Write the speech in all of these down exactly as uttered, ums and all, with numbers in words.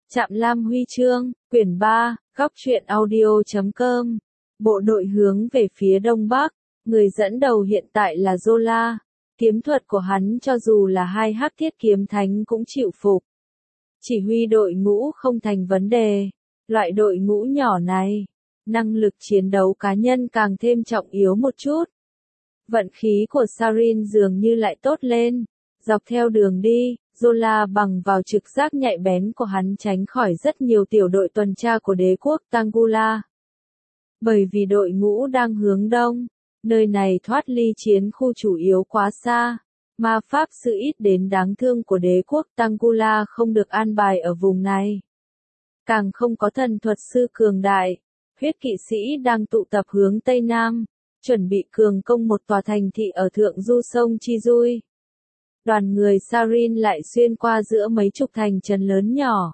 Trạm Lam Huy chương, quyển ba, góc truyện audio chấm com. Bộ đội hướng về phía đông bắc, người dẫn đầu hiện tại là Zola. Kiếm thuật của hắn cho dù là hai hắc thiết kiếm thánh cũng chịu phục. Chỉ huy đội ngũ không thành vấn đề. Loại đội ngũ nhỏ này, năng lực chiến đấu cá nhân càng thêm trọng yếu một chút. Vận khí của Sarin dường như lại tốt lên. Dọc theo đường đi, Zola bằng vào trực giác nhạy bén của hắn tránh khỏi rất nhiều tiểu đội tuần tra của đế quốc Tangula. Bởi vì đội ngũ đang hướng đông, nơi này thoát ly chiến khu chủ yếu quá xa, ma pháp sư ít đến đáng thương của đế quốc Tangula không được an bài ở vùng này. Càng không có thần thuật sư cường đại, huyết kỵ sĩ đang tụ tập hướng Tây Nam, chuẩn bị cường công một tòa thành thị ở thượng du sông Chizui. Đoàn người Sarin lại xuyên qua giữa mấy chục thành trấn lớn nhỏ.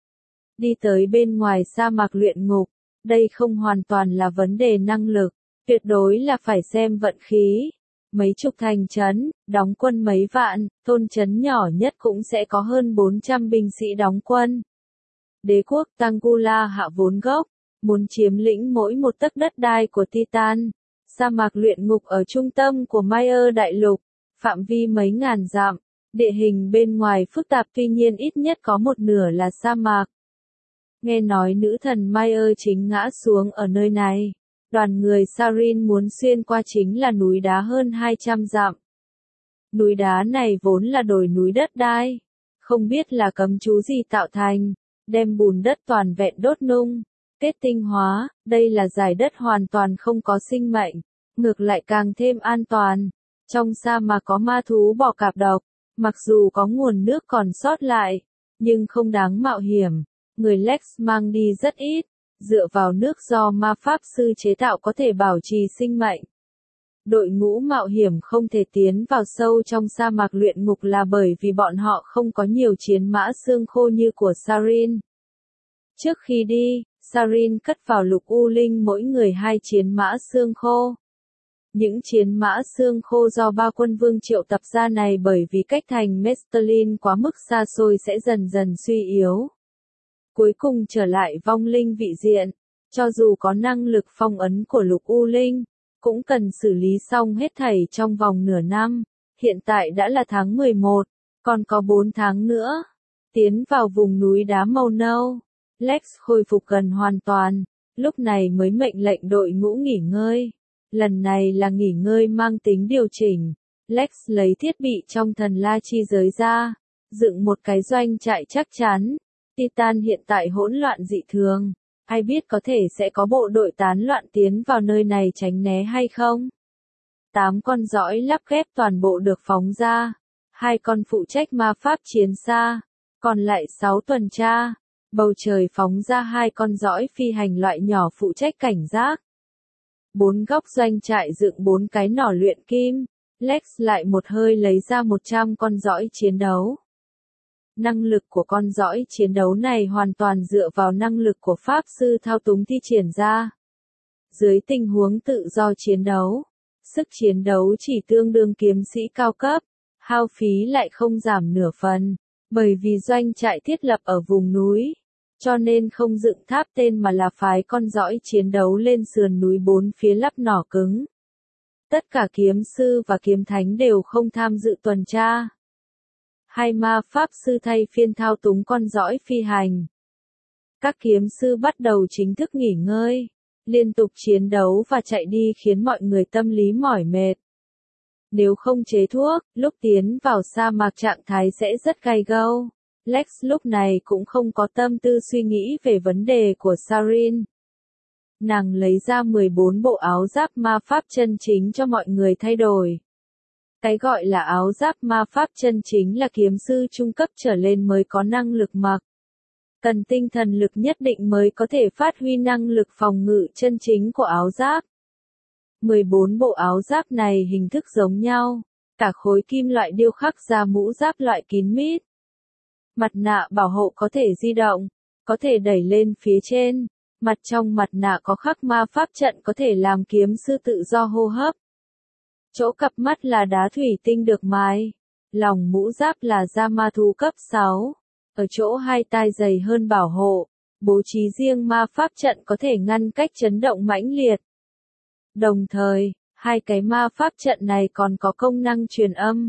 Đi tới bên ngoài sa mạc luyện ngục, đây không hoàn toàn là vấn đề năng lực, tuyệt đối là phải xem vận khí. Mấy chục thành trấn, đóng quân mấy vạn, thôn trấn nhỏ nhất cũng sẽ có hơn bốn trăm binh sĩ đóng quân. Đế quốc Tangula hạ vốn gốc, muốn chiếm lĩnh mỗi một tấc đất đai của Titan. Sa mạc luyện ngục ở trung tâm của Mayer đại lục, phạm vi mấy ngàn dặm, địa hình bên ngoài phức tạp tuy nhiên ít nhất có một nửa là sa mạc. Nghe nói nữ thần Mayer chính ngã xuống ở nơi này, đoàn người Sarin muốn xuyên qua chính là núi đá hơn hai trăm dặm. Núi đá này vốn là đồi núi đất đai, không biết là cấm chú gì tạo thành, đem bùn đất toàn vẹn đốt nung, kết tinh hóa, đây là dải đất hoàn toàn không có sinh mệnh, ngược lại càng thêm an toàn. Trong sa mạc có ma thú bò cạp độc, mặc dù có nguồn nước còn sót lại, nhưng không đáng mạo hiểm. Người Lex mang đi rất ít, dựa vào nước do ma pháp sư chế tạo có thể bảo trì sinh mệnh. Đội ngũ mạo hiểm không thể tiến vào sâu trong sa mạc luyện ngục là bởi vì bọn họ không có nhiều chiến mã xương khô như của Sarin. Trước khi đi, Sarin cất vào lục u linh mỗi người hai chiến mã xương khô. Những chiến mã xương khô do ba quân vương triệu tập ra này bởi vì cách thành Mestelin quá mức xa xôi sẽ dần dần suy yếu. Cuối cùng trở lại vong linh vị diện, cho dù có năng lực phong ấn của lục u linh, cũng cần xử lý xong hết thảy trong vòng nửa năm. Hiện tại đã là tháng mười một, còn có bốn tháng nữa. Tiến vào vùng núi đá màu nâu, Lex khôi phục gần hoàn toàn, lúc này mới mệnh lệnh đội ngũ nghỉ ngơi. Lần này là nghỉ ngơi mang tính điều chỉnh. Lex lấy thiết bị trong thần la chi giới ra, dựng một cái doanh trại chắc chắn. Titan hiện tại hỗn loạn dị thường, ai biết có thể sẽ có bộ đội tán loạn tiến vào nơi này tránh né hay không? Tám con dõi lắp ghép toàn bộ được phóng ra, hai con phụ trách ma pháp chiến xa, còn lại sáu tuần tra. Bầu trời phóng ra hai con dõi phi hành loại nhỏ phụ trách cảnh giác. Bốn góc doanh trại dựng bốn cái nỏ luyện kim, Lex lại một hơi lấy ra một trăm con dõi chiến đấu. Năng lực của con dõi chiến đấu này hoàn toàn dựa vào năng lực của pháp sư thao túng thi triển ra. Dưới tình huống tự do chiến đấu, sức chiến đấu chỉ tương đương kiếm sĩ cao cấp, hao phí lại không giảm nửa phần, bởi vì doanh trại thiết lập ở vùng núi. Cho nên không dựng tháp tên mà là phái con dõi chiến đấu lên sườn núi bốn phía lắp nỏ cứng. Tất cả kiếm sư và kiếm thánh đều không tham dự tuần tra. Hai ma pháp sư thay phiên thao túng con dõi phi hành. Các kiếm sư bắt đầu chính thức nghỉ ngơi, liên tục chiến đấu và chạy đi khiến mọi người tâm lý mỏi mệt. Nếu không chế thuốc, lúc tiến vào sa mạc trạng thái sẽ rất gay go. Lex lúc này cũng không có tâm tư suy nghĩ về vấn đề của Sarin. Nàng lấy ra mười bốn bộ áo giáp ma pháp chân chính cho mọi người thay đổi. Cái gọi là áo giáp ma pháp chân chính là kiếm sư trung cấp trở lên mới có năng lực mặc. Cần tinh thần lực nhất định mới có thể phát huy năng lực phòng ngự chân chính của áo giáp. mười bốn bộ áo giáp này hình thức giống nhau, cả khối kim loại điêu khắc ra mũ giáp loại kín mít. Mặt nạ bảo hộ có thể di động, có thể đẩy lên phía trên, mặt trong mặt nạ có khắc ma pháp trận có thể làm kiếm sư tự do hô hấp. Chỗ cặp mắt là đá thủy tinh được mài, lòng mũ giáp là da ma thú cấp sáu, ở chỗ hai tai dày hơn bảo hộ, bố trí riêng ma pháp trận có thể ngăn cách chấn động mãnh liệt. Đồng thời, hai cái ma pháp trận này còn có công năng truyền âm.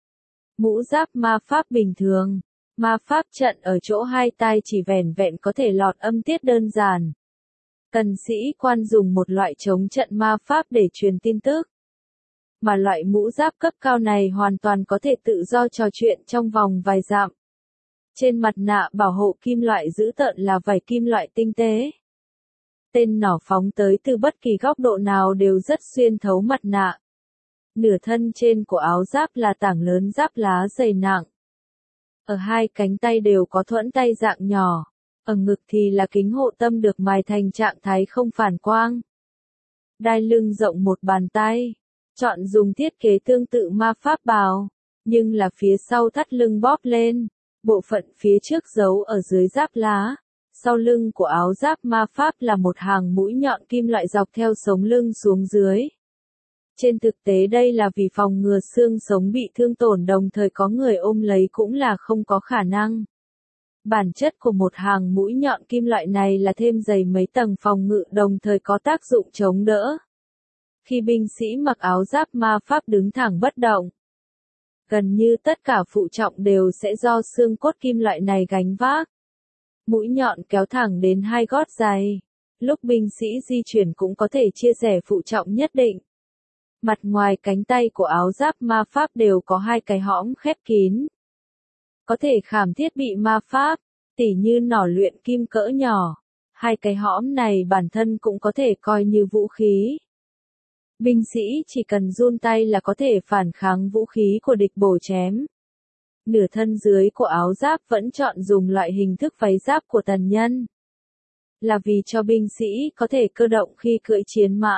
Mũ giáp ma pháp bình thường, ma pháp trận ở chỗ hai tai chỉ vẻn vẹn có thể lọt âm tiết đơn giản. Cần sĩ quan dùng một loại chống trận ma pháp để truyền tin tức. Mà loại mũ giáp cấp cao này hoàn toàn có thể tự do trò chuyện trong vòng vài dặm. Trên mặt nạ bảo hộ kim loại dữ tợn là vảy kim loại tinh tế. Tên nỏ phóng tới từ bất kỳ góc độ nào đều rất xuyên thấu mặt nạ. Nửa thân trên của áo giáp là tảng lớn giáp lá dày nặng. Ở hai cánh tay đều có thuẫn tay dạng nhỏ. Ở ngực thì là kính hộ tâm được mài thành trạng thái không phản quang. Đai lưng rộng một bàn tay. Chọn dùng thiết kế tương tự ma pháp bào, nhưng là phía sau thắt lưng bóp lên, bộ phận phía trước giấu ở dưới giáp lá. Sau lưng của áo giáp ma pháp là một hàng mũi nhọn kim loại dọc theo sống lưng xuống dưới. Trên thực tế đây là vì phòng ngừa xương sống bị thương tổn, đồng thời có người ôm lấy cũng là không có khả năng. Bản chất của một hàng mũi nhọn kim loại này là thêm dày mấy tầng phòng ngự, đồng thời có tác dụng chống đỡ. Khi binh sĩ mặc áo giáp ma pháp đứng thẳng bất động, gần như tất cả phụ trọng đều sẽ do xương cốt kim loại này gánh vác. Mũi nhọn kéo thẳng đến hai gót giày. Lúc binh sĩ di chuyển cũng có thể chia sẻ phụ trọng nhất định. Mặt ngoài cánh tay của áo giáp ma pháp đều có hai cái hõm khép kín. Có thể khảm thiết bị ma pháp, tỉ như nỏ luyện kim cỡ nhỏ. Hai cái hõm này bản thân cũng có thể coi như vũ khí. Binh sĩ chỉ cần run tay là có thể phản kháng vũ khí của địch bổ chém. Nửa thân dưới của áo giáp vẫn chọn dùng loại hình thức váy giáp của tần nhân. Là vì cho binh sĩ có thể cơ động khi cưỡi chiến mã.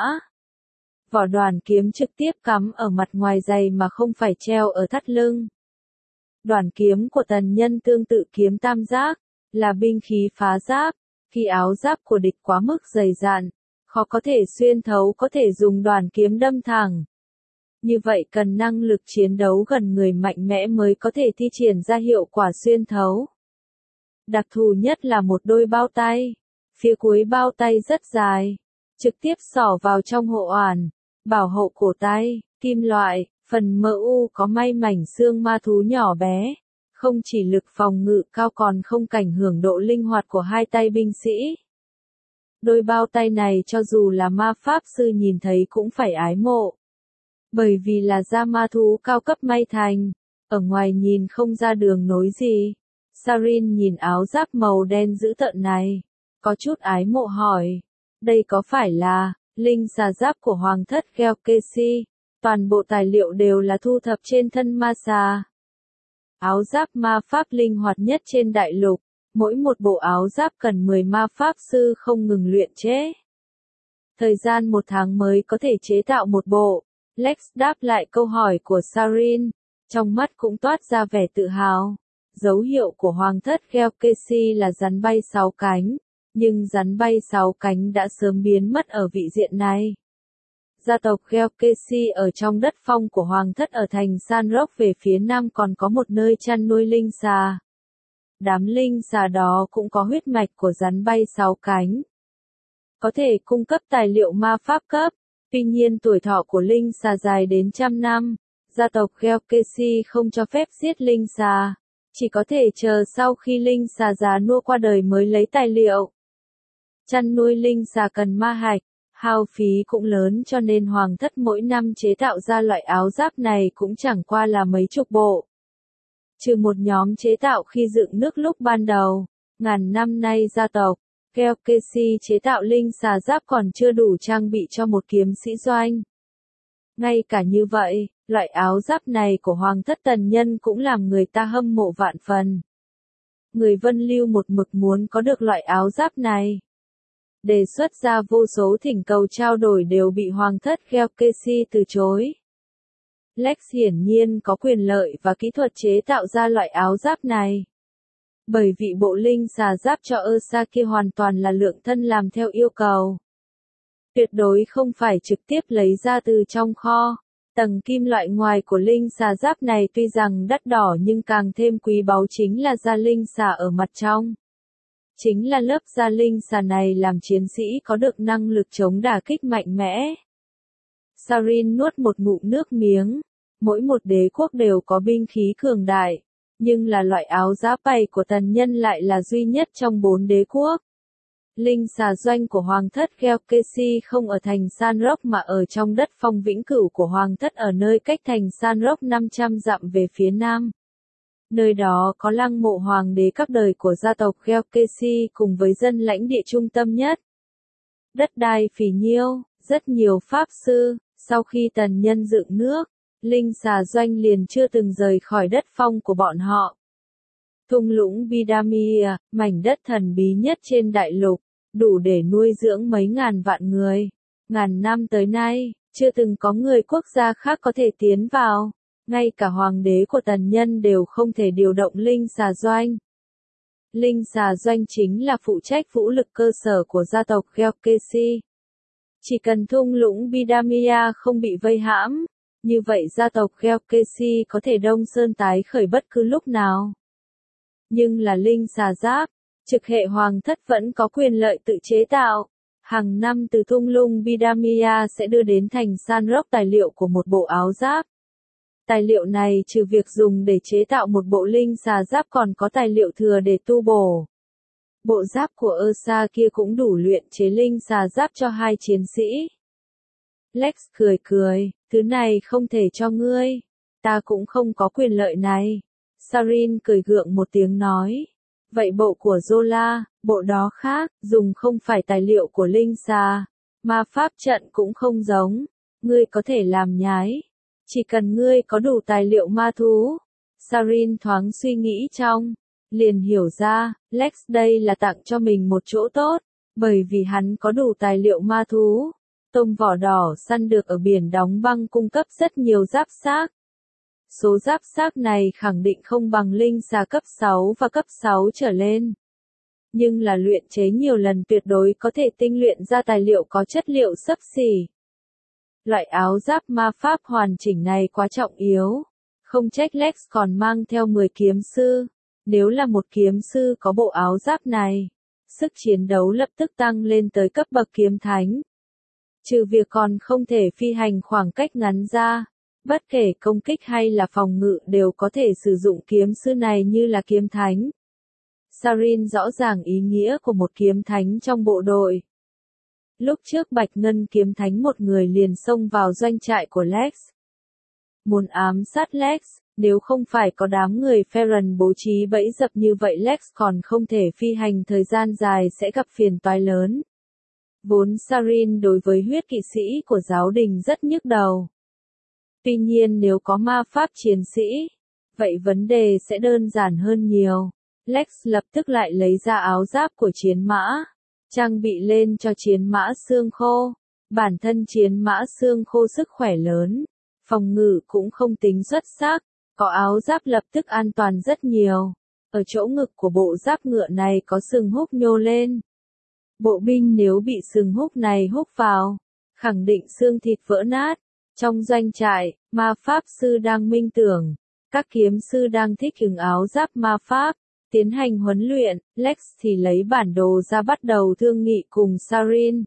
Vỏ đoản kiếm trực tiếp cắm ở mặt ngoài giày mà không phải treo ở thắt lưng. Đoản kiếm của tần nhân tương tự kiếm tam giác, là binh khí phá giáp. Khi áo giáp của địch quá mức dày dạn, khó có thể xuyên thấu, có thể dùng đoản kiếm đâm thẳng. Như vậy cần năng lực chiến đấu gần người mạnh mẽ mới có thể thi triển ra hiệu quả xuyên thấu. Đặc thù nhất là một đôi bao tay. Phía cuối bao tay rất dài, trực tiếp xỏ vào trong hộ oản, bảo hộ cổ tay, kim loại, phần mỡ u có may mảnh xương ma thú nhỏ bé. Không chỉ lực phòng ngự cao còn không ảnh hưởng độ linh hoạt của hai tay binh sĩ. Đôi bao tay này cho dù là ma pháp sư nhìn thấy cũng phải ái mộ. Bởi vì là da ma thú cao cấp may thành, ở ngoài nhìn không ra đường nối gì. Sarin nhìn áo giáp màu đen dữ tợn này, có chút ái mộ hỏi, đây có phải là linh xà giáp của hoàng thất Gelkesi? Toàn bộ tài liệu đều là thu thập trên thân ma xà. Áo giáp ma pháp linh hoạt nhất trên đại lục, mỗi một bộ áo giáp cần mười ma pháp sư không ngừng luyện chế. Thời gian một tháng mới có thể chế tạo một bộ. Lex đáp lại câu hỏi của Sarin, trong mắt cũng toát ra vẻ tự hào. Dấu hiệu của hoàng thất Gelkesi là rắn bay sáu cánh, nhưng rắn bay sáu cánh đã sớm biến mất ở vị diện này. Gia tộc Gelkesi ở trong đất phong của hoàng thất ở thành San Rock về phía nam còn có một nơi chăn nuôi linh xà. Đám linh xà đó cũng có huyết mạch của rắn bay sáu cánh. Có thể cung cấp tài liệu ma pháp cấp, tuy nhiên tuổi thọ của linh xà dài đến trăm năm. Gia tộc Gelkesi không cho phép giết linh xà, chỉ có thể chờ sau khi linh xà già nua qua đời mới lấy tài liệu. Chăn nuôi linh xà cần ma hạch, hao phí cũng lớn cho nên hoàng thất mỗi năm chế tạo ra loại áo giáp này cũng chẳng qua là mấy chục bộ. Trừ một nhóm chế tạo khi dựng nước lúc ban đầu, ngàn năm nay gia tộc Gelkesi chế tạo linh xà giáp còn chưa đủ trang bị cho một kiếm sĩ doanh. Ngay cả như vậy, loại áo giáp này của hoàng thất tần nhân cũng làm người ta hâm mộ vạn phần. Người Vân Lưu một mực muốn có được loại áo giáp này. Đề xuất ra vô số thỉnh cầu trao đổi đều bị hoàng thất Gelkesi từ chối. Lex hiển nhiên có quyền lợi và kỹ thuật chế tạo ra loại áo giáp này. Bởi vì bộ linh xà giáp cho Ursa kia hoàn toàn là lượng thân làm theo yêu cầu. Tuyệt đối không phải trực tiếp lấy ra từ trong kho. Tầng kim loại ngoài của linh xà giáp này tuy rằng đắt đỏ nhưng càng thêm quý báu chính là da linh xà ở mặt trong. Chính là lớp da linh xà này làm chiến sĩ có được năng lực chống đả kích mạnh mẽ. Sarin nuốt một ngụm nước miếng. Mỗi một đế quốc đều có binh khí cường đại, nhưng là loại áo giáp bày của tần nhân lại là duy nhất trong bốn đế quốc. Linh xà doanh của Hoàng thất Gelkesi không ở thành San Roque mà ở trong đất phong vĩnh cửu của Hoàng thất ở nơi cách thành San Roque năm trăm dặm về phía nam. Nơi đó có lăng mộ hoàng đế các đời của gia tộc Gelkesi cùng với dân lãnh địa trung tâm nhất. Đất đai phì nhiêu, rất nhiều pháp sư, sau khi tần nhân dựng nước, linh xà doanh liền chưa từng rời khỏi đất phong của bọn họ. Thung lũng Bidamia, mảnh đất thần bí nhất trên đại lục, đủ để nuôi dưỡng mấy ngàn vạn người. Ngàn năm tới nay, chưa từng có người quốc gia khác có thể tiến vào. Ngay cả hoàng đế của tần nhân đều không thể điều động linh xà doanh. Linh xà doanh chính là phụ trách vũ lực cơ sở của gia tộc Gelkesi. Chỉ cần thung lũng Bidamia không bị vây hãm, như vậy gia tộc Gelkesi có thể đông sơn tái khởi bất cứ lúc nào. Nhưng là linh xà giáp, trực hệ hoàng thất vẫn có quyền lợi tự chế tạo. Hàng năm từ thung lũng Bidamia sẽ đưa đến thành San Roque tài liệu của một bộ áo giáp. Tài liệu này trừ việc dùng để chế tạo một bộ linh xà giáp còn có tài liệu thừa để tu bổ. Bộ giáp của Ursa kia cũng đủ luyện chế linh xà giáp cho hai chiến sĩ. Lex cười cười, thứ này không thể cho ngươi. Ta cũng không có quyền lợi này. Sarin cười gượng một tiếng nói. Vậy bộ của Zola, bộ đó khác, dùng không phải tài liệu của linh xà. Ma pháp trận cũng không giống. Ngươi có thể làm nhái. Chỉ cần ngươi có đủ tài liệu ma thú. Sarin thoáng suy nghĩ trong. Liền hiểu ra, Lex đây là tặng cho mình một chỗ tốt. Bởi vì hắn có đủ tài liệu ma thú. Tôm vỏ đỏ săn được ở biển đóng băng cung cấp rất nhiều giáp xác. Số giáp xác này khẳng định không bằng linh xà cấp sáu và cấp sáu trở lên. Nhưng là luyện chế nhiều lần tuyệt đối có thể tinh luyện ra tài liệu có chất liệu xấp xỉ. Loại áo giáp ma pháp hoàn chỉnh này quá trọng yếu. Không trách Lex còn mang theo mười kiếm sư. Nếu là một kiếm sư có bộ áo giáp này, sức chiến đấu lập tức tăng lên tới cấp bậc kiếm thánh. Trừ việc còn không thể phi hành khoảng cách ngắn ra, bất kể công kích hay là phòng ngự đều có thể sử dụng kiếm sư này như là kiếm thánh. Sarin rõ ràng ý nghĩa của một kiếm thánh trong bộ đội. Lúc trước Bạch Ngân kiếm thánh một người liền xông vào doanh trại của Lex. Muốn ám sát Lex, nếu không phải có đám người Ferran bố trí bẫy dập như vậy Lex còn không thể phi hành thời gian dài sẽ gặp phiền toái lớn. Vốn Sarin đối với huyết kỵ sĩ của giáo đình rất nhức đầu. Tuy nhiên nếu có ma pháp chiến sĩ, vậy vấn đề sẽ đơn giản hơn nhiều. Lex lập tức lại lấy ra áo giáp của chiến mã, trang bị lên cho chiến mã xương khô. Bản thân chiến mã xương khô sức khỏe lớn, phòng ngự cũng không tính xuất sắc, có áo giáp lập tức an toàn rất nhiều. Ở chỗ ngực của bộ giáp ngựa này có sừng húc nhô lên. Bộ binh nếu bị sừng húc này húc vào, khẳng định xương thịt vỡ nát. Trong doanh trại, ma pháp sư đang minh tưởng, các kiếm sư đang thích ứng áo giáp ma pháp, tiến hành huấn luyện, Lex thì lấy bản đồ ra bắt đầu thương nghị cùng Sarin.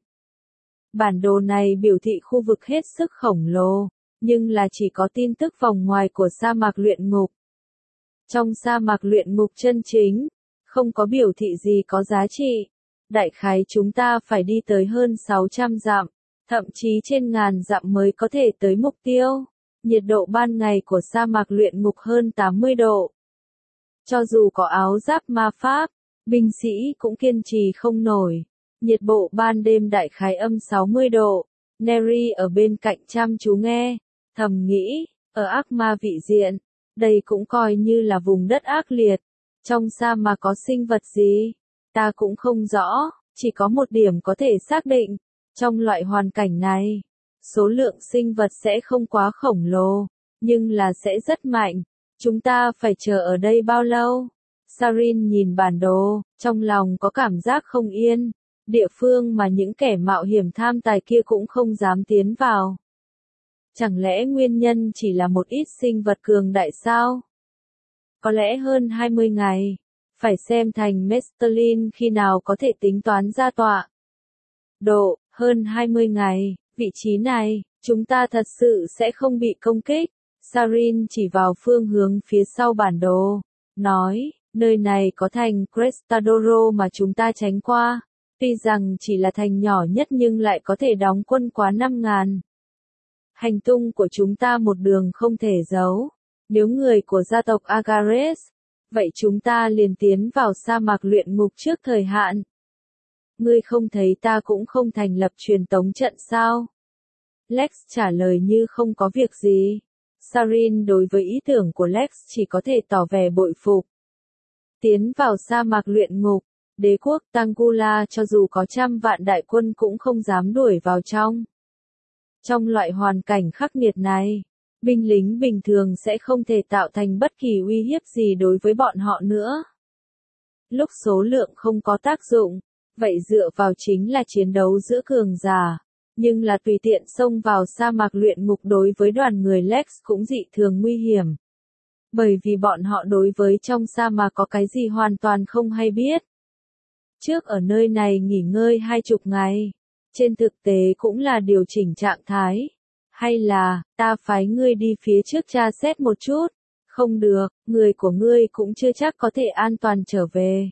Bản đồ này biểu thị khu vực hết sức khổng lồ, nhưng là chỉ có tin tức vòng ngoài của sa mạc luyện ngục. Trong sa mạc luyện ngục chân chính, không có biểu thị gì có giá trị. Đại khái chúng ta phải đi tới hơn sáu trăm dặm, thậm chí trên ngàn dặm mới có thể tới mục tiêu. Nhiệt độ ban ngày của sa mạc luyện ngục hơn tám mươi độ. Cho dù có áo giáp ma pháp, binh sĩ cũng kiên trì không nổi. Nhiệt độ ban đêm đại khái âm sáu mươi độ. Neri ở bên cạnh chăm chú nghe, thầm nghĩ, ở ác ma vị diện, đây cũng coi như là vùng đất ác liệt. Trong sa mạc có sinh vật gì? Ta cũng không rõ, chỉ có một điểm có thể xác định. Trong loại hoàn cảnh này, số lượng sinh vật sẽ không quá khổng lồ, nhưng là sẽ rất mạnh. Chúng ta phải chờ ở đây bao lâu? Sarin nhìn bản đồ, trong lòng có cảm giác không yên. Địa phương mà những kẻ mạo hiểm tham tài kia cũng không dám tiến vào. Chẳng lẽ nguyên nhân chỉ là một ít sinh vật cường đại sao? Có lẽ hơn hai mươi ngày. Phải xem thành Mestelin khi nào có thể tính toán ra tọa độ, hơn hai mươi ngày, vị trí này, chúng ta thật sự sẽ không bị công kích. Sarin chỉ vào phương hướng phía sau bản đồ, nói, nơi này có thành Crestadoro mà chúng ta tránh qua, tuy rằng chỉ là thành nhỏ nhất nhưng lại có thể đóng quân quá năm ngàn. Hành tung của chúng ta một đường không thể giấu, nếu người của gia tộc Agares, vậy chúng ta liền tiến vào sa mạc luyện ngục trước thời hạn. Ngươi không thấy ta cũng không thành lập truyền tống trận sao? Lex trả lời như không có việc gì. Sarin đối với ý tưởng của Lex chỉ có thể tỏ vẻ bội phục. Tiến vào sa mạc luyện ngục, đế quốc Tangula cho dù có trăm vạn đại quân cũng không dám đuổi vào trong. Trong loại hoàn cảnh khắc nghiệt này, binh lính bình thường sẽ không thể tạo thành bất kỳ uy hiếp gì đối với bọn họ nữa. Lúc số lượng không có tác dụng, vậy dựa vào chính là chiến đấu giữa cường giả, nhưng là tùy tiện xông vào sa mạc luyện ngục đối với đoàn người Lex cũng dị thường nguy hiểm. Bởi vì bọn họ đối với trong sa mạc có cái gì hoàn toàn không hay biết. Trước ở nơi này nghỉ ngơi hai chục ngày, trên thực tế cũng là điều chỉnh trạng thái. Hay là, ta phái ngươi đi phía trước tra xét một chút, không được, người của ngươi cũng chưa chắc có thể an toàn trở về.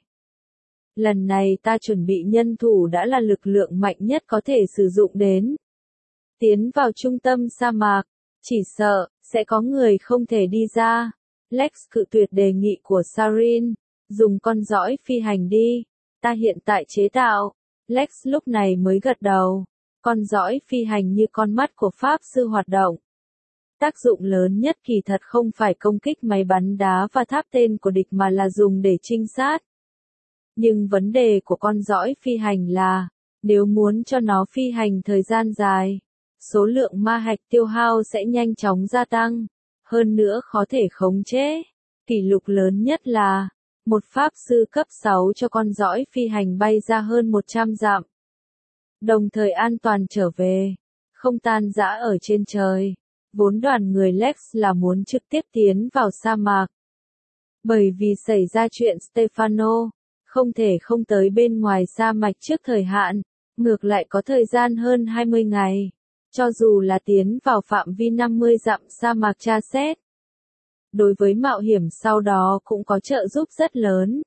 Lần này ta chuẩn bị nhân thủ đã là lực lượng mạnh nhất có thể sử dụng đến. Tiến vào trung tâm sa mạc, chỉ sợ, sẽ có người không thể đi ra. Lex cự tuyệt đề nghị của Sarin, dùng con dõi phi hành đi, ta hiện tại chế tạo. Lex lúc này mới gật đầu, con dõi phi hành như con mắt của Pháp sư hoạt động. Tác dụng lớn nhất kỳ thật không phải công kích máy bắn đá và tháp tên của địch mà là dùng để trinh sát. Nhưng vấn đề của con dõi phi hành là, nếu muốn cho nó phi hành thời gian dài, số lượng ma hạch tiêu hao sẽ nhanh chóng gia tăng, hơn nữa khó thể khống chế. Kỷ lục lớn nhất là, một pháp sư cấp sáu cho con dõi phi hành bay ra hơn một trăm dặm. Đồng thời an toàn trở về, không tan rã ở trên trời. Vốn đoàn người Lex là muốn trực tiếp tiến vào sa mạc. Bởi vì xảy ra chuyện Stefano, không thể không tới bên ngoài sa mạc trước thời hạn, ngược lại có thời gian hơn hai mươi ngày. Cho dù là tiến vào phạm vi năm mươi dặm sa mạc tra xét. Đối với mạo hiểm sau đó cũng có trợ giúp rất lớn.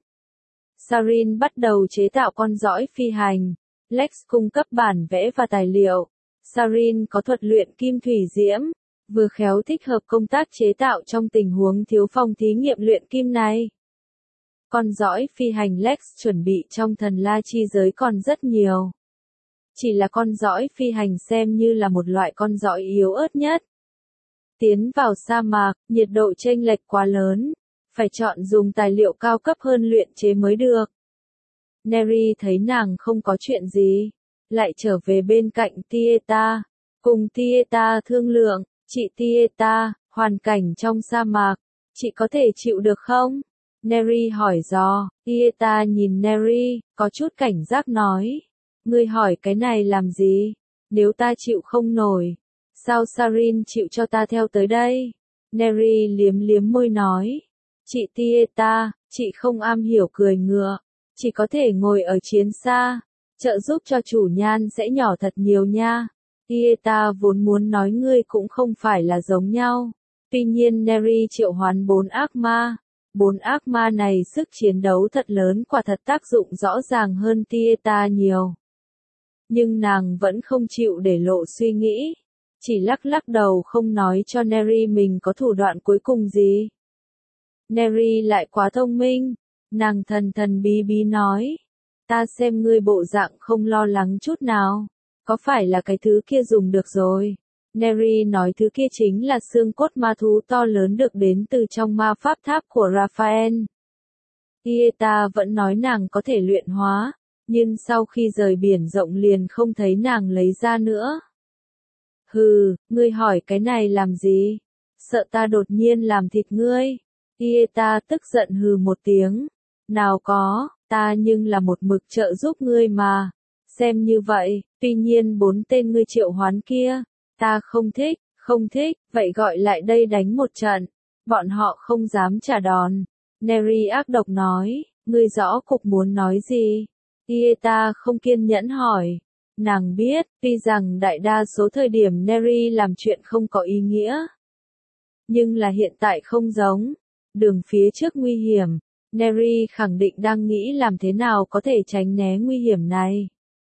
Sarin bắt đầu chế tạo con dõi phi hành. Lex cung cấp bản vẽ và tài liệu. Sarin có thuật luyện kim thủy diễm, vừa khéo thích hợp công tác chế tạo trong tình huống thiếu phòng thí nghiệm luyện kim này. Con dõi phi hành Lex chuẩn bị trong thần la chi giới còn rất nhiều. Chỉ là con dõi phi hành xem như là một loại con dõi yếu ớt nhất. Tiến vào sa mạc, nhiệt độ chênh lệch quá lớn, phải chọn dùng tài liệu cao cấp hơn luyện chế mới được. Neri thấy nàng không có chuyện gì, lại trở về bên cạnh Tieta, cùng Tieta thương lượng, chị Tieta, hoàn cảnh trong sa mạc, chị có thể chịu được không? Neri hỏi dò, Tieta nhìn Neri, có chút cảnh giác nói, ngươi hỏi cái này làm gì? Nếu ta chịu không nổi, sao Sarin chịu cho ta theo tới đây? Neri liếm liếm môi nói, chị Tieta, chị không am hiểu cười ngựa, chỉ có thể ngồi ở chiến xa, trợ giúp cho chủ nhan sẽ nhỏ thật nhiều nha. Tieta vốn muốn nói ngươi cũng không phải là giống nhau. Tuy nhiên Neri triệu hoán bốn ác ma. Bốn ác ma này sức chiến đấu thật lớn, quả thật tác dụng rõ ràng hơn Tieta nhiều. Nhưng nàng vẫn không chịu để lộ suy nghĩ. Chỉ lắc lắc đầu không nói cho Neri mình có thủ đoạn cuối cùng gì. Neri lại quá thông minh. Nàng thần thần bí bí nói. Ta xem ngươi bộ dạng không lo lắng chút nào. Có phải là cái thứ kia dùng được rồi? Neri nói thứ kia chính là xương cốt ma thú to lớn được đến từ trong ma pháp tháp của Raphael. Tieta vẫn nói nàng có thể luyện hóa, nhưng sau khi rời biển rộng liền không thấy nàng lấy ra nữa. Hừ, ngươi hỏi cái này làm gì? Sợ ta đột nhiên làm thịt ngươi? Tieta tức giận hừ một tiếng. Nào có, ta nhưng là một mực trợ giúp ngươi mà. Xem như vậy, tuy nhiên bốn tên ngươi triệu hoán kia, ta không thích, Không thích, vậy gọi lại đây đánh một trận. Bọn họ không dám trả đòn. Neri ác độc nói, ngươi rõ cục muốn nói gì? Tieta không kiên nhẫn hỏi. Nàng biết, tuy rằng đại đa số thời điểm Neri làm chuyện không có ý nghĩa. Nhưng là hiện tại không giống. Đường phía trước nguy hiểm. Neri khẳng định đang nghĩ làm thế nào có thể tránh né nguy hiểm này.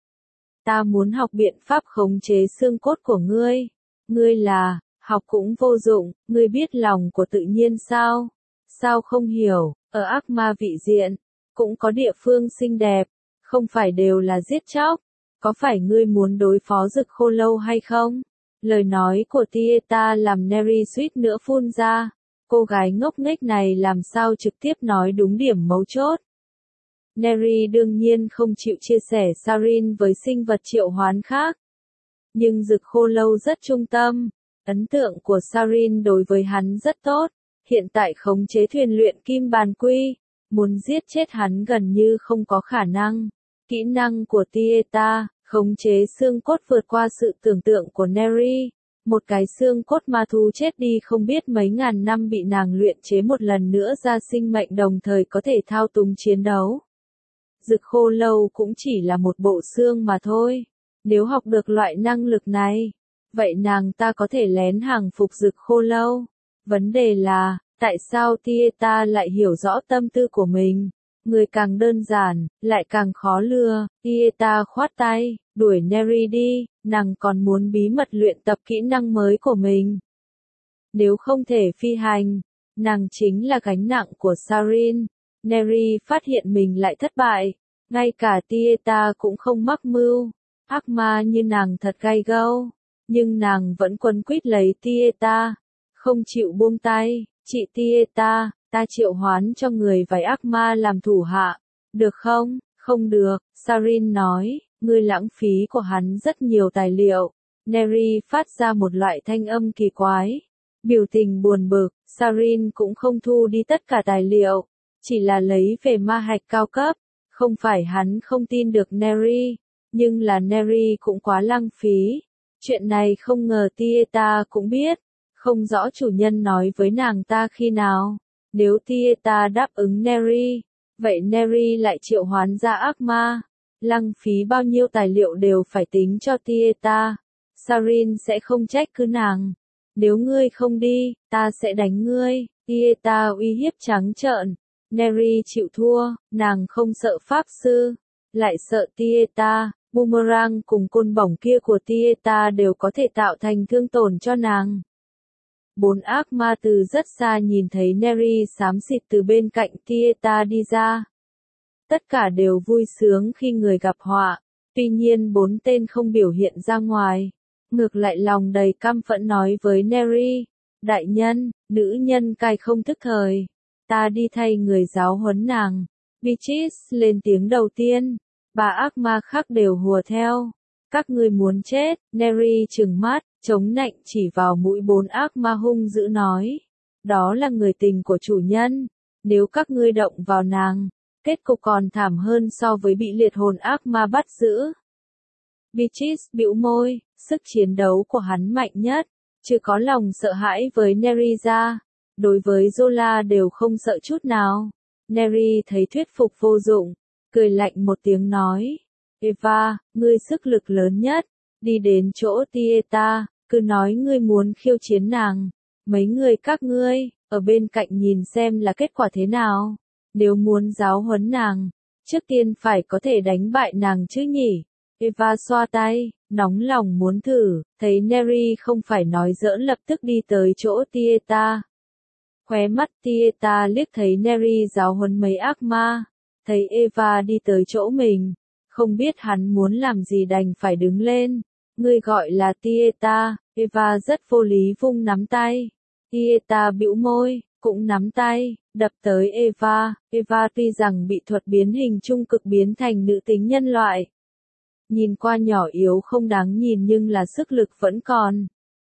Ta muốn học biện pháp khống chế xương cốt của ngươi. Ngươi là, học cũng vô dụng, ngươi biết lòng của tự nhiên sao? Sao không hiểu, ở ác ma vị diện, cũng có địa phương xinh đẹp, không phải đều là giết chóc. Có phải ngươi muốn đối phó Dực Khô Lâu hay không? Lời nói của Tieta làm Neri suýt nữa phun ra. Cô gái ngốc nghếch này làm sao trực tiếp nói đúng điểm mấu chốt. Neri đương nhiên không chịu chia sẻ Sarin với sinh vật triệu hoán khác. Nhưng Dực Khô Lâu rất trung tâm. Ấn tượng của Sarin đối với hắn rất tốt. Hiện tại khống chế thuyền luyện kim bàn quy. Muốn giết chết hắn gần như không có khả năng. Kỹ năng của Tieta, khống chế xương cốt vượt qua sự tưởng tượng của Neri. Một cái xương cốt ma thú chết đi không biết mấy ngàn năm bị nàng luyện chế một lần nữa ra sinh mệnh đồng thời có thể thao túng chiến đấu. Dực Khô Lâu cũng chỉ là một bộ xương mà thôi. Nếu học được loại năng lực này, vậy nàng ta có thể lén hàng phục Dực Khô Lâu. Vấn đề là, tại sao Tieta lại hiểu rõ tâm tư của mình? Người càng đơn giản, lại càng khó lừa. Tieta khoát tay, đuổi Neri đi, nàng còn muốn bí mật luyện tập kỹ năng mới của mình. Nếu không thể phi hành, nàng chính là gánh nặng của Sarin. Neri phát hiện mình lại thất bại. Ngay cả Tieta cũng không mắc mưu. Ác ma như nàng thật gay gâu. Nhưng nàng vẫn quấn quýt lấy Tieta. Không chịu buông tay. Chị Tieta, ta triệu hoán cho người vài ác ma làm thủ hạ. Được không? Không được, Sarin nói. Ngươi lãng phí của hắn rất nhiều tài liệu. Neri phát ra một loại thanh âm kỳ quái. Biểu tình buồn bực, Sarin cũng không thu đi tất cả tài liệu. Chỉ là lấy về ma hạch cao cấp. Không phải hắn không tin được Neri. Nhưng là Neri cũng quá lãng phí. Chuyện này không ngờ Tieta cũng biết. Không rõ chủ nhân nói với nàng ta khi nào. Nếu Tieta đáp ứng Neri, vậy Neri lại triệu hoán ra ác ma. Lăng phí bao nhiêu tài liệu đều phải tính cho Tieta. Sarin sẽ không trách cứ nàng. Nếu ngươi không đi, ta sẽ đánh ngươi. Tieta uy hiếp trắng trợn. Neri chịu thua, nàng không sợ pháp sư, lại sợ Tieta. Boomerang cùng côn bổng kia của Tieta đều có thể tạo thành thương tổn cho nàng. Bốn ác ma từ rất xa nhìn thấy Neri xám xịt từ bên cạnh Tieta đi ra. Tất cả đều vui sướng khi người gặp họa, tuy nhiên bốn tên không biểu hiện ra ngoài. Ngược lại lòng đầy căm phẫn nói với Neri, đại nhân, nữ nhân cai không thức thời. Ta đi thay người giáo huấn nàng. Beatrice lên tiếng đầu tiên, ba ác ma khác đều hùa theo. Các ngươi muốn chết, Neri trừng mắt, chống nạnh chỉ vào mũi bốn ác ma hung dữ nói. Đó là người tình của chủ nhân, nếu các ngươi động vào nàng, kết cục còn thảm hơn so với bị liệt hồn ác ma bắt giữ. Beatrice bĩu môi, sức chiến đấu của hắn mạnh nhất, chưa có lòng sợ hãi với Neri ra. Đối với Zola đều không sợ chút nào. Neri thấy thuyết phục vô dụng, cười lạnh một tiếng nói. Eva, ngươi sức lực lớn nhất, đi đến chỗ Tieta, cứ nói ngươi muốn khiêu chiến nàng. Mấy người các ngươi, ở bên cạnh nhìn xem là kết quả thế nào. Nếu muốn giáo huấn nàng, trước tiên phải có thể đánh bại nàng chứ nhỉ. Eva xoa tay, nóng lòng muốn thử, thấy Neri không phải nói giỡn lập tức đi tới chỗ Tieta. Khóe mắt Tieta liếc thấy Neri giáo huấn mấy ác ma, thấy Eva đi tới chỗ mình, không biết hắn muốn làm gì đành phải đứng lên. Ngươi gọi là Tieta, Eva rất vô lý vung nắm tay. Tieta bĩu môi, cũng nắm tay, đập tới Eva. Eva tuy rằng bị thuật biến hình trung cực biến thành nữ tính nhân loại. Nhìn qua nhỏ yếu không đáng nhìn nhưng là sức lực vẫn còn.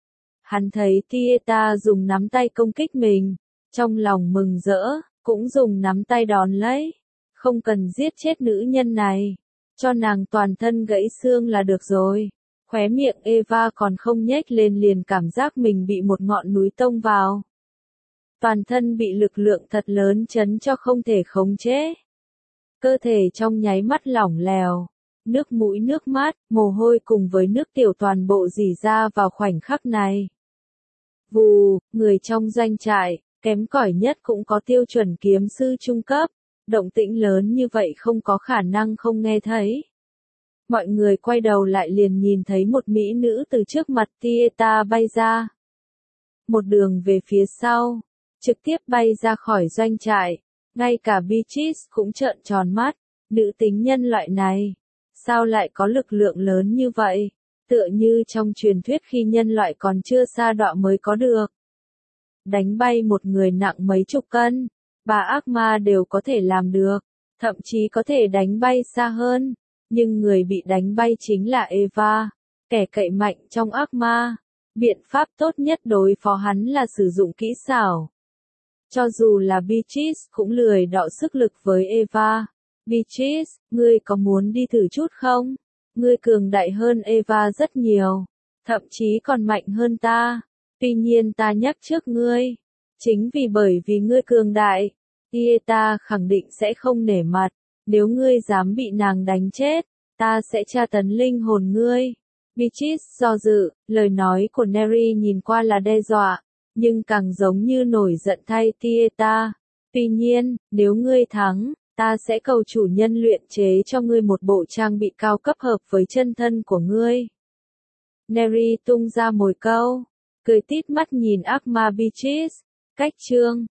Hắn thấy Tieta dùng nắm tay công kích mình, trong lòng mừng rỡ, cũng dùng nắm tay đón lấy. Không cần giết chết nữ nhân này, cho nàng toàn thân gãy xương là được rồi. Khóe miệng Eva còn không nhếch lên liền cảm giác mình bị một ngọn núi tông vào. Toàn thân bị lực lượng thật lớn chấn cho không thể khống chế. Cơ thể trong nháy mắt lỏng lèo. Nước mũi nước mắt, mồ hôi cùng với nước tiểu toàn bộ rỉ ra vào khoảnh khắc này. Vù, người trong doanh trại, kém cỏi nhất cũng có tiêu chuẩn kiếm sư trung cấp. Động tĩnh lớn như vậy không có khả năng không nghe thấy. Mọi người quay đầu lại liền nhìn thấy một mỹ nữ từ trước mặt Tieta bay ra. Một đường về phía sau, trực tiếp bay ra khỏi doanh trại. Ngay cả Beatrice cũng trợn tròn mắt, nữ tính nhân loại này, sao lại có lực lượng lớn như vậy, tựa như trong truyền thuyết khi nhân loại còn chưa sa đọa mới có được. Đánh bay một người nặng mấy chục cân, ba ác ma đều có thể làm được, thậm chí có thể đánh bay xa hơn, nhưng người bị đánh bay chính là Eva, kẻ cậy mạnh trong ác ma. Biện pháp tốt nhất đối phó hắn là sử dụng kỹ xảo. Cho dù là Beatrice cũng lười đọ sức lực với Eva. Beatrice, ngươi có muốn đi thử chút không? Ngươi cường đại hơn Eva rất nhiều, thậm chí còn mạnh hơn ta. Tuy nhiên ta nhắc trước ngươi, chính vì bởi vì ngươi cường đại, Tieta khẳng định sẽ không nể mặt. Nếu ngươi dám bị nàng đánh chết, ta sẽ tra tấn linh hồn ngươi. Beatrice do dự, lời nói của Neri nhìn qua là đe dọa, nhưng càng giống như nổi giận thay Tieta. Tuy nhiên, nếu ngươi thắng, ta sẽ cầu chủ nhân luyện chế cho ngươi một bộ trang bị cao cấp hợp với chân thân của ngươi. Neri tung ra mồi câu, cười tít mắt nhìn ác ma Beatrice. Cách chương